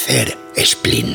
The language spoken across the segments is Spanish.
tercer spleen.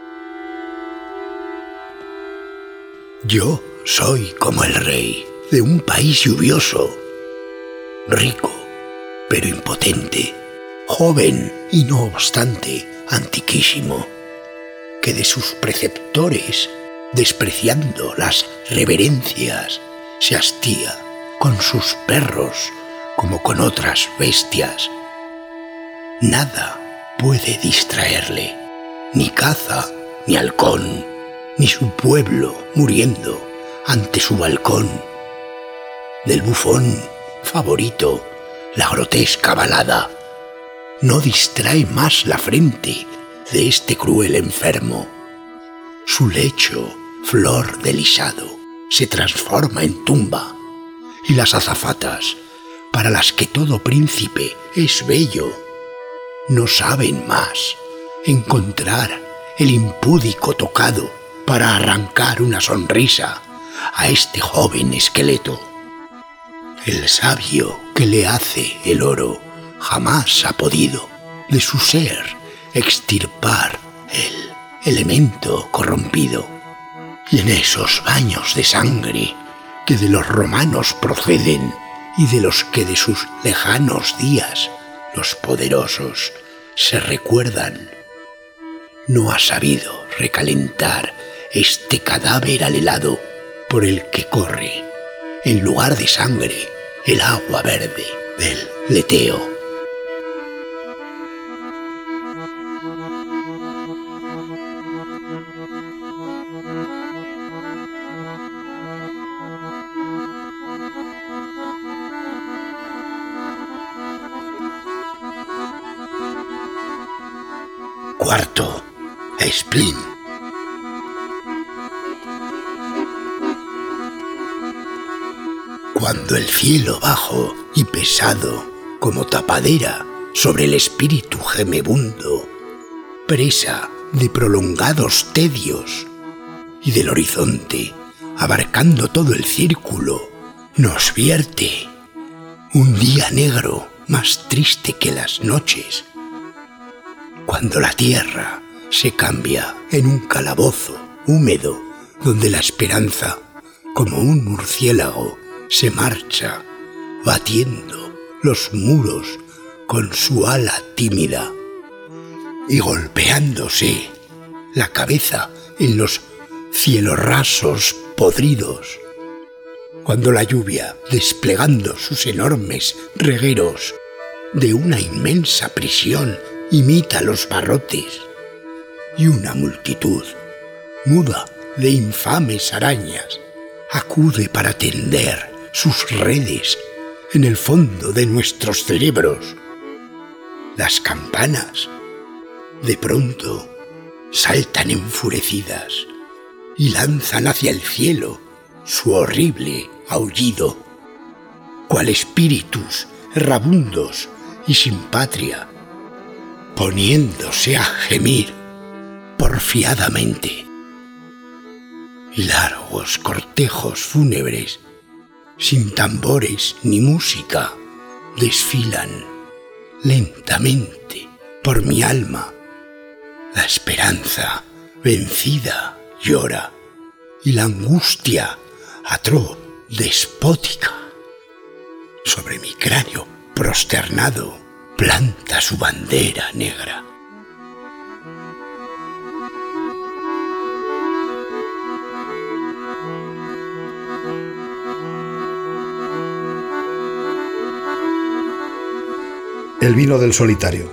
Yo soy como el rey de un país lluvioso, rico pero impotente, joven y no obstante antiquísimo, que de sus preceptores, despreciando las reverencias, se hastía con sus perros como con otras bestias. Nada puede distraerle, ni caza, ni halcón, ni su pueblo muriendo ante su balcón. Del bufón favorito, la grotesca balada no distrae más la frente de este cruel enfermo. Su lecho, flor de lisado, se transforma en tumba, y las azafatas, para las que todo príncipe es bello, no saben más encontrar el impúdico tocado para arrancar una sonrisa a este joven esqueleto. El sabio que le hace el oro jamás ha podido de su ser extirpar el elemento corrompido. Y en esos baños de sangre que de los romanos proceden y de los que de sus lejanos días los poderosos se recuerdan, no ha sabido recalentar este cadáver al helado por el que corre, en lugar de sangre, el agua verde del leteo. Cuarto spleen. Cuando el cielo bajo y pesado como tapadera sobre el espíritu gemebundo, presa de prolongados tedios, y del horizonte, abarcando todo el círculo, nos vierte un día negro más triste que las noches, cuando la tierra se cambia en un calabozo húmedo donde la esperanza, como un murciélago, se marcha batiendo los muros con su ala tímida y golpeándose la cabeza en los cielos rasos podridos, cuando la lluvia, desplegando sus enormes regueros de una inmensa prisión, imita los barrotes, y una multitud muda de infames arañas acude para tender sus redes en el fondo de nuestros cerebros. Las campanas de pronto saltan enfurecidas y lanzan hacia el cielo su horrible aullido, cual espíritus errabundos y sin patria, poniéndose a gemir porfiadamente. Y largos cortejos fúnebres, sin tambores ni música, desfilan lentamente por mi alma. La esperanza vencida llora, y la angustia atroz, despótica, sobre mi cráneo prosternado, planta su bandera negra. El vino del solitario.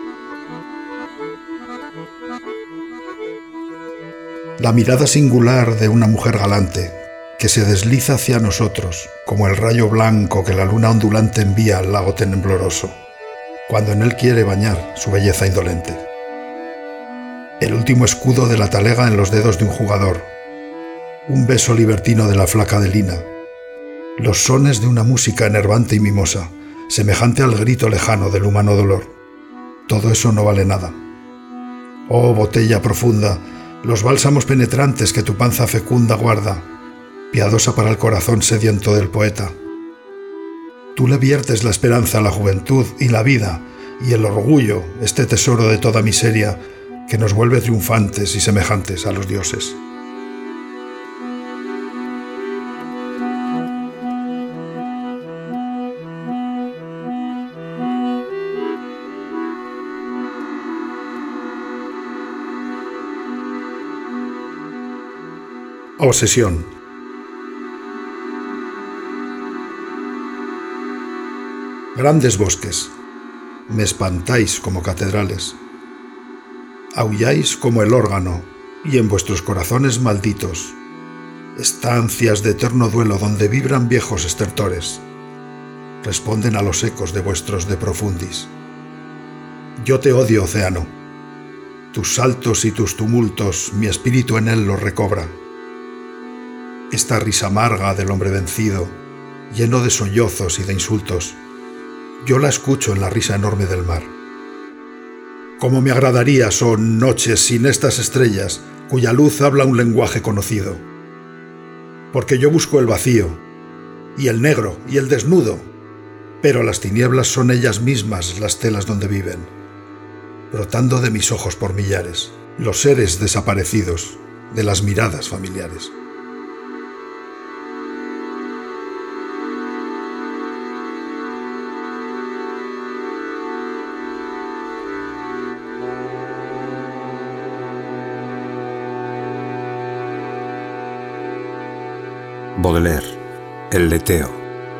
La mirada singular de una mujer galante que se desliza hacia nosotros como el rayo blanco que la luna ondulante envía al lago tembloroso, cuando en él quiere bañar su belleza indolente. El último escudo de la talega en los dedos de un jugador, un beso libertino de la flaca de lina, los sones de una música enervante y mimosa, semejante al grito lejano del humano dolor. Todo eso no vale nada. Oh botella profunda, los bálsamos penetrantes que tu panza fecunda guarda, piadosa para el corazón sediento del poeta. Tú le viertes la esperanza a la juventud y la vida y el orgullo, este tesoro de toda miseria, que nos vuelve triunfantes y semejantes a los dioses. Obsesión. Grandes bosques, me espantáis como catedrales. Aulláis como el órgano, y en vuestros corazones malditos, estancias de eterno duelo donde vibran viejos estertores, responden a los ecos de vuestros de profundis. Yo te odio, océano. Tus saltos y tus tumultos, mi espíritu en él los recobra. Esta risa amarga del hombre vencido, lleno de sollozos y de insultos, yo la escucho en la risa enorme del mar. ¿Cómo me agradaría son noches sin estas estrellas, cuya luz habla un lenguaje conocido? Porque yo busco el vacío, y el negro, y el desnudo, pero las tinieblas son ellas mismas las telas donde viven, brotando de mis ojos por millares, los seres desaparecidos de las miradas familiares. Baudelaire, El leteo.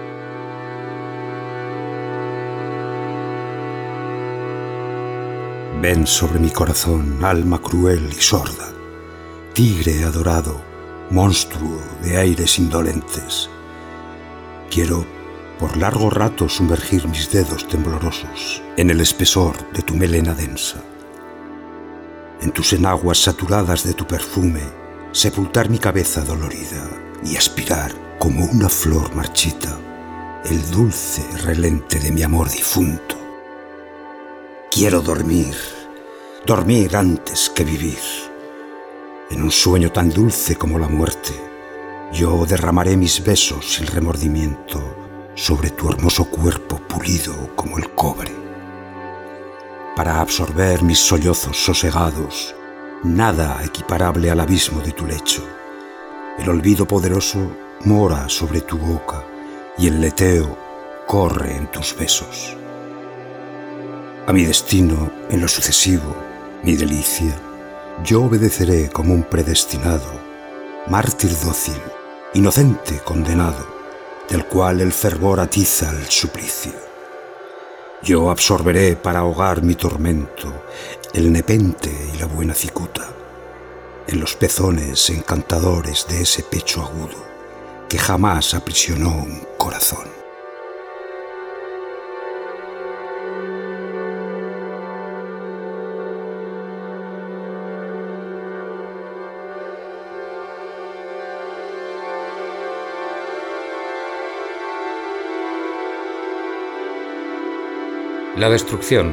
Ven sobre mi corazón, alma cruel y sorda, tigre adorado, monstruo de aires indolentes. Quiero por largo rato sumergir mis dedos temblorosos en el espesor de tu melena densa. En tus enaguas saturadas de tu perfume, sepultar mi cabeza dolorida y aspirar como una flor marchita el dulce relente de mi amor difunto. Quiero dormir antes que vivir. En un sueño tan dulce como la muerte, yo derramaré mis besos sin remordimiento sobre tu hermoso cuerpo pulido como el cobre. Para absorber mis sollozos sosegados, nada equiparable al abismo de tu lecho. El olvido poderoso mora sobre tu boca y el leteo corre en tus besos. A mi destino, en lo sucesivo, mi delicia, yo obedeceré como un predestinado, mártir dócil, inocente condenado, del cual el fervor atiza el suplicio. Yo absorberé para ahogar mi tormento el nepente y la buena cicuta, en los pezones encantadores de ese pecho agudo que jamás aprisionó un corazón. La destrucción.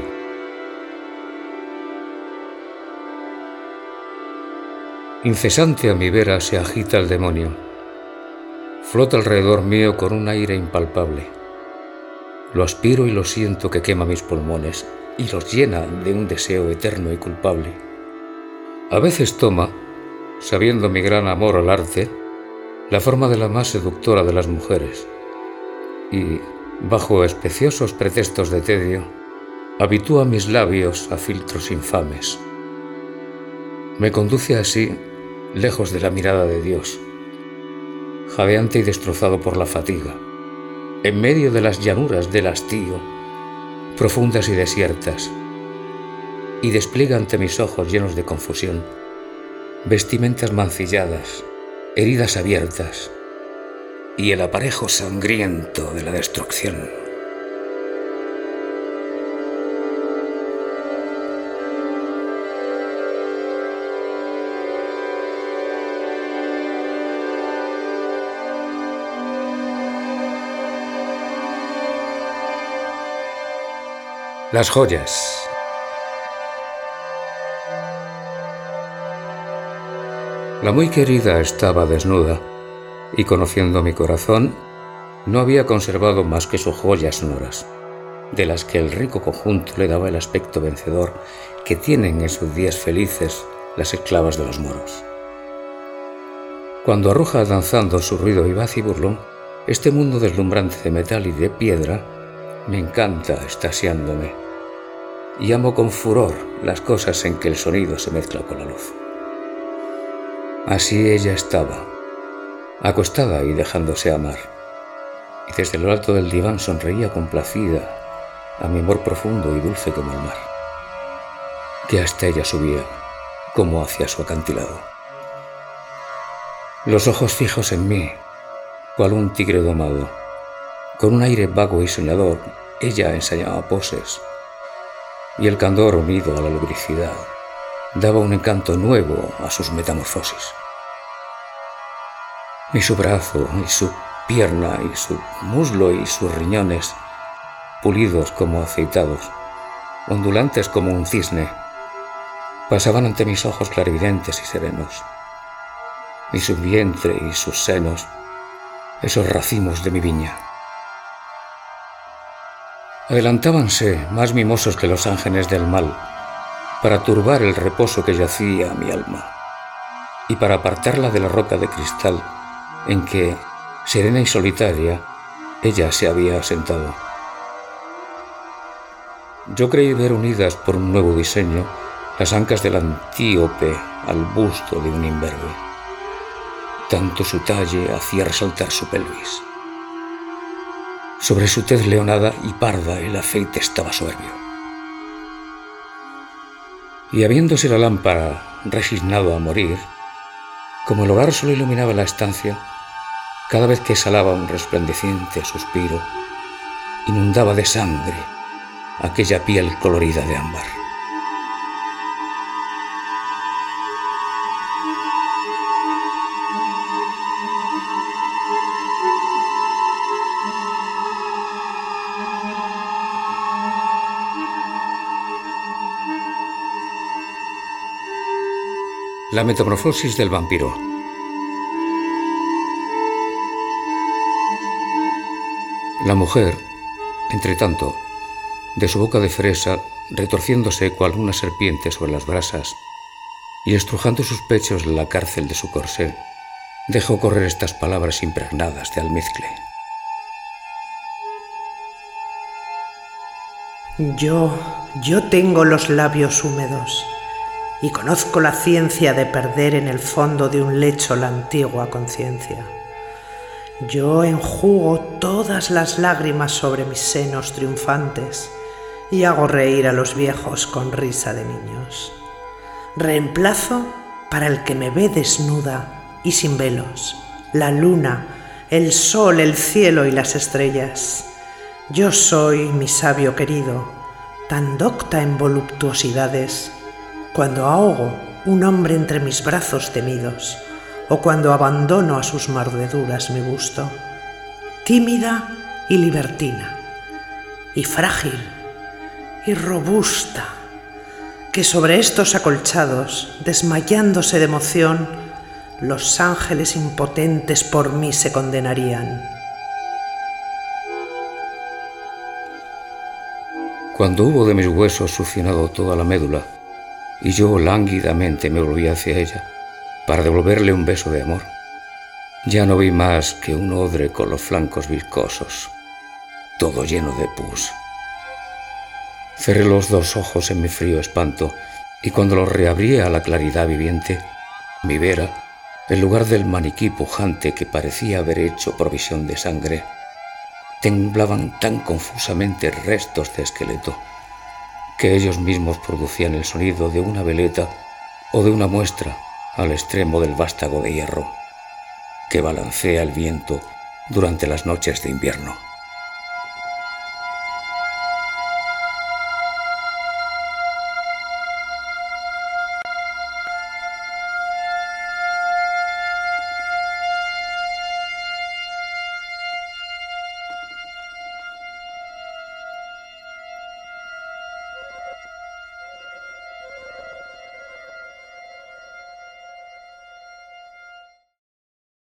Incesante a mi vera se agita el demonio. Flota alrededor mío con un aire impalpable. Lo aspiro y lo siento que quema mis pulmones y los llena de un deseo eterno y culpable. A veces toma, sabiendo mi gran amor al arte, la forma de la más seductora de las mujeres y, bajo especiosos pretextos de tedio, habitúa mis labios a filtros infames. Me conduce así lejos de la mirada de Dios, jadeante y destrozado por la fatiga, en medio de las llanuras del hastío, profundas y desiertas, y despliega ante mis ojos llenos de confusión vestimentas mancilladas, heridas abiertas y el aparejo sangriento de la destrucción. Las joyas. La muy querida estaba desnuda y, conociendo mi corazón, no había conservado más que sus joyas sonoras. de las que el rico conjunto le daba el aspecto vencedor que tienen en sus días felices las esclavas de los moros. Cuando arroja danzando su ruido vivaz y burlón, este mundo deslumbrante de metal y de piedra me encanta extasiándome y amo con furor las cosas en que el sonido se mezcla con la luz. Así ella estaba, acostada y dejándose amar, y desde lo alto del diván sonreía complacida a mi amor profundo y dulce como el mar, que hasta ella subía como hacia su acantilado. Los ojos fijos en mí, cual un tigre domado, con un aire vago y soñador, ella ensayaba poses, y el candor unido a la lubricidad daba un encanto nuevo a sus metamorfosis. Y su brazo, y su pierna, y su muslo, y sus riñones, pulidos como aceitados, ondulantes como un cisne, pasaban ante mis ojos clarividentes y serenos, y su vientre y sus senos, esos racimos de mi viña. Adelantábanse más mimosos que los ángeles del mal, para turbar el reposo que yacía mi alma, y para apartarla de la roca de cristal en que, serena y solitaria, ella se había asentado. Yo creí ver unidas por un nuevo diseño las ancas del antíope al busto de un imberbe. Tanto su talle hacía resaltar su pelvis. Sobre su tez leonada y parda el aceite estaba soberbio. Y habiéndose la lámpara resignado a morir, como el hogar solo iluminaba la estancia, cada vez que exhalaba un resplandeciente suspiro, inundaba de sangre aquella piel colorida de ámbar. La metamorfosis del vampiro. La mujer, entre tanto, de su boca de fresa, retorciéndose cual una serpiente sobre las brasas y estrujando sus pechos en la cárcel de su corsé, dejó correr estas palabras impregnadas de almizcle. Yo tengo los labios húmedos y conozco la ciencia de perder en el fondo de un lecho la antigua conciencia. Yo enjugo todas las lágrimas sobre mis senos triunfantes y hago reír a los viejos con risa de niños. Reemplazo, para el que me ve desnuda y sin velos, la luna, el sol, el cielo y las estrellas. Yo soy, mi sabio querido, tan docta en voluptuosidades, cuando ahogo un hombre entre mis brazos temidos, o cuando abandono a sus mordeduras mi busto, tímida y libertina, y frágil y robusta, que sobre estos acolchados, desmayándose de emoción, los ángeles impotentes por mí se condenarían. Cuando hubo de mis huesos succionado toda la médula, y yo lánguidamente me volví hacia ella para devolverle un beso de amor, ya no vi más que un odre con los flancos viscosos, todo lleno de pus. Cerré los dos ojos en mi frío espanto, y cuando los reabrí a la claridad viviente, mi vera, en lugar del maniquí pujante que parecía haber hecho provisión de sangre, temblaban tan confusamente restos de esqueleto que ellos mismos producían el sonido de una veleta o de una muestra al extremo del vástago de hierro que balancea el viento durante las noches de invierno.